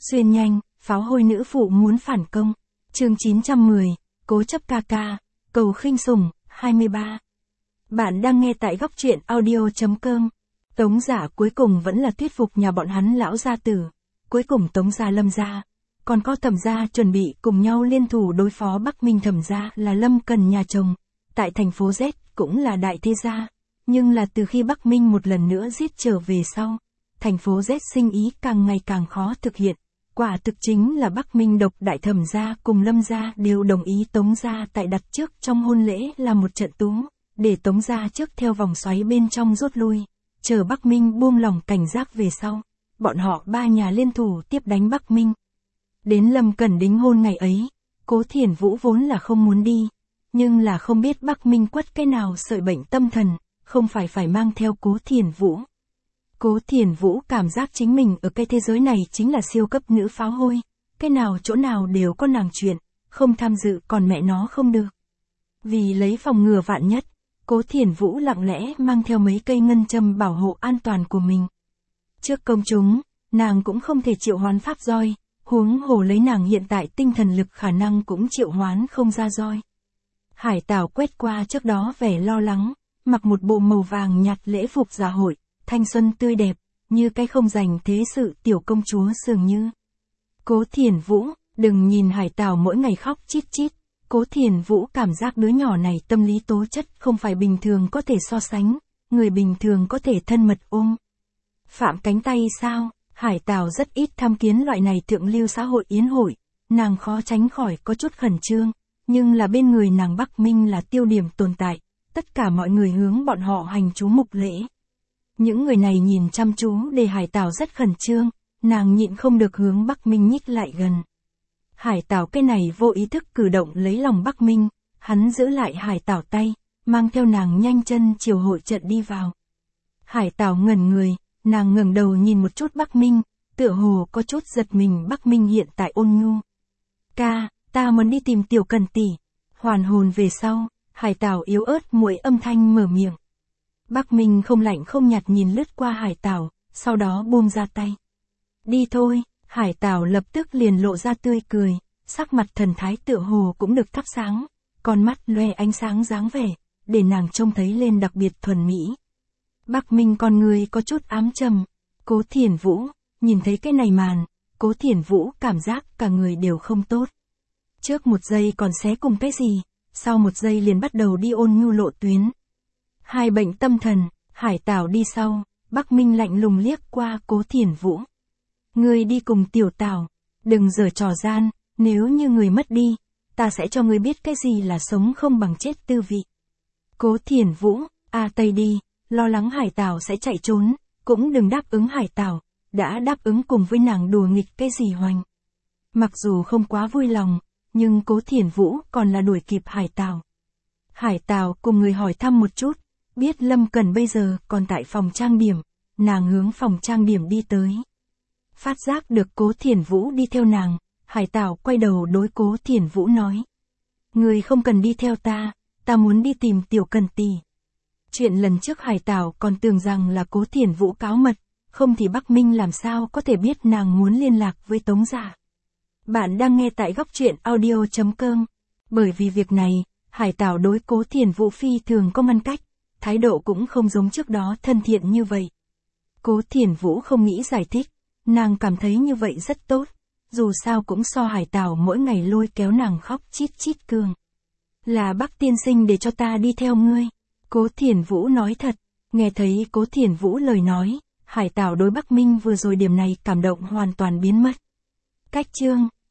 Xuyên nhanh, pháo hôi nữ phụ muốn phản công. Chương 910, cố chấp ca ca, cầu khinh sủng, 23. Bạn đang nghe tại góc truyện audio.com. Tống Giả cuối cùng vẫn là thuyết phục nhà bọn hắn lão gia tử. Cuối cùng Tống gia Lâm gia, còn có Thẩm gia chuẩn bị cùng nhau liên thủ đối phó Bắc Minh. Thẩm gia là Lâm Cần nhà chồng, tại thành phố Z cũng là đại thế gia. Nhưng là từ khi Bắc Minh một lần nữa giết trở về sau, thành phố Z sinh ý càng ngày càng khó thực hiện. Quả thực chính là Bắc Minh độc đại. Thẩm gia cùng Lâm gia đều đồng ý Tống gia tại đặt trước trong hôn lễ là một trận tú, để Tống gia trước theo vòng xoáy bên trong rút lui, chờ Bắc Minh buông lỏng cảnh giác về sau, bọn họ ba nhà liên thủ tiếp đánh Bắc Minh. Đến Lâm Cẩn đính hôn ngày ấy, Cố Thiển Vũ vốn là không muốn đi, nhưng là không biết Bắc Minh quất cái nào sợi bệnh tâm thần, không phải mang theo Cố Thiển Vũ. Cố Thiển Vũ cảm giác chính mình ở cái thế giới này chính là siêu cấp nữ pháo hôi, cái nào chỗ nào đều có nàng chuyện, không tham dự còn mẹ nó không được. Vì lấy phòng ngừa vạn nhất, Cố Thiển Vũ lặng lẽ mang theo mấy cây ngân châm bảo hộ an toàn của mình. Trước công chúng, nàng cũng không thể triệu hoán pháp roi, huống hồ lấy nàng hiện tại tinh thần lực khả năng cũng triệu hoán không ra roi. Hải Tảo quét qua trước đó vẻ lo lắng, mặc một bộ màu vàng nhạt lễ phục dạ hội, thanh xuân tươi đẹp, như cái không dành thế sự tiểu công chúa dường như. Cố Thiển Vũ, đừng nhìn Hải Tảo mỗi ngày khóc chít chít, Cố Thiển Vũ cảm giác đứa nhỏ này tâm lý tố chất không phải bình thường có thể so sánh, người bình thường có thể thân mật ôm. Phạm cánh tay sao? Hải Tảo rất ít tham kiến loại này thượng lưu xã hội yến hội, nàng khó tránh khỏi có chút khẩn trương, nhưng là bên người nàng Bắc Minh là tiêu điểm tồn tại, tất cả mọi người hướng bọn họ hành chú mục lễ. Những người này nhìn chăm chú để Hải Tảo rất khẩn trương, nàng nhịn không được hướng Bắc Minh nhích lại gần. Hải Tảo cái này vô ý thức cử động lấy lòng Bắc Minh, hắn giữ lại Hải Tảo tay, mang theo nàng nhanh chân chiều hội trận đi vào. Hải Tảo ngẩn người, nàng ngẩng đầu nhìn một chút Bắc Minh, tựa hồ có chút giật mình. Bắc Minh hiện tại ôn nhu. Ca, ta muốn đi tìm Tiểu Cần tỷ. Hoàn hồn về sau, Hải Tảo yếu ớt muội âm thanh mở miệng. Bắc Minh không lạnh không nhạt nhìn lướt qua Hải Tảo, sau đó buông ra tay. Đi thôi. Hải Tảo lập tức liền lộ ra tươi cười, sắc mặt thần thái tựa hồ cũng được thắp sáng, con mắt loe ánh sáng dáng vẻ, để nàng trông thấy lên đặc biệt thuần mỹ. Bắc Minh con người có chút ám trầm. Cố Thiển Vũ, nhìn thấy cái này màn, Cố Thiển Vũ cảm giác cả người đều không tốt. Trước một giây còn xé cùng cái gì, sau một giây liền bắt đầu đi ôn nhu lộ tuyến. Hai bệnh tâm thần. Hải Tảo đi sau, Bắc Minh lạnh lùng liếc qua Cố Thiển Vũ. Ngươi đi cùng Tiểu Tảo, đừng giở trò gian, nếu như người mất đi, ta sẽ cho ngươi biết cái gì là sống không bằng chết tư vị. Cố Thiển Vũ, Tây đi, lo lắng Hải Tảo sẽ chạy trốn, cũng đừng đáp ứng Hải Tảo, đã đáp ứng cùng với nàng đùa nghịch cái gì hoành. Mặc dù không quá vui lòng, nhưng Cố Thiển Vũ còn là đuổi kịp Hải Tảo. Hải Tảo cùng người hỏi thăm một chút, biết Lâm Cần bây giờ còn tại phòng trang điểm, nàng hướng phòng trang điểm đi tới. Phát giác được Cố Thiển Vũ đi theo nàng, Hải Tảo quay đầu đối Cố Thiển Vũ nói. Người không cần đi theo ta muốn đi tìm Tiểu Cần tỷ. Chuyện lần trước Hải Tảo còn tưởng rằng là Cố Thiển Vũ cáo mật, không thì Bắc Minh làm sao có thể biết nàng muốn liên lạc với Tống gia. Bạn đang nghe tại góc truyện audio.com. Bởi vì việc này, Hải Tảo đối Cố Thiển Vũ phi thường có ngăn cách, thái độ cũng không giống trước đó thân thiện như vậy. Cố Thiển Vũ không nghĩ giải thích, nàng cảm thấy như vậy rất tốt, dù sao cũng so Hải Tảo mỗi ngày lôi kéo nàng khóc chít chít cường. Là Bắc tiên sinh để cho ta đi theo ngươi. Cố Thiển Vũ nói thật. Nghe thấy Cố Thiển Vũ lời nói, Hải Tảo đối Bắc Minh vừa rồi điểm này cảm động hoàn toàn biến mất. Cách chương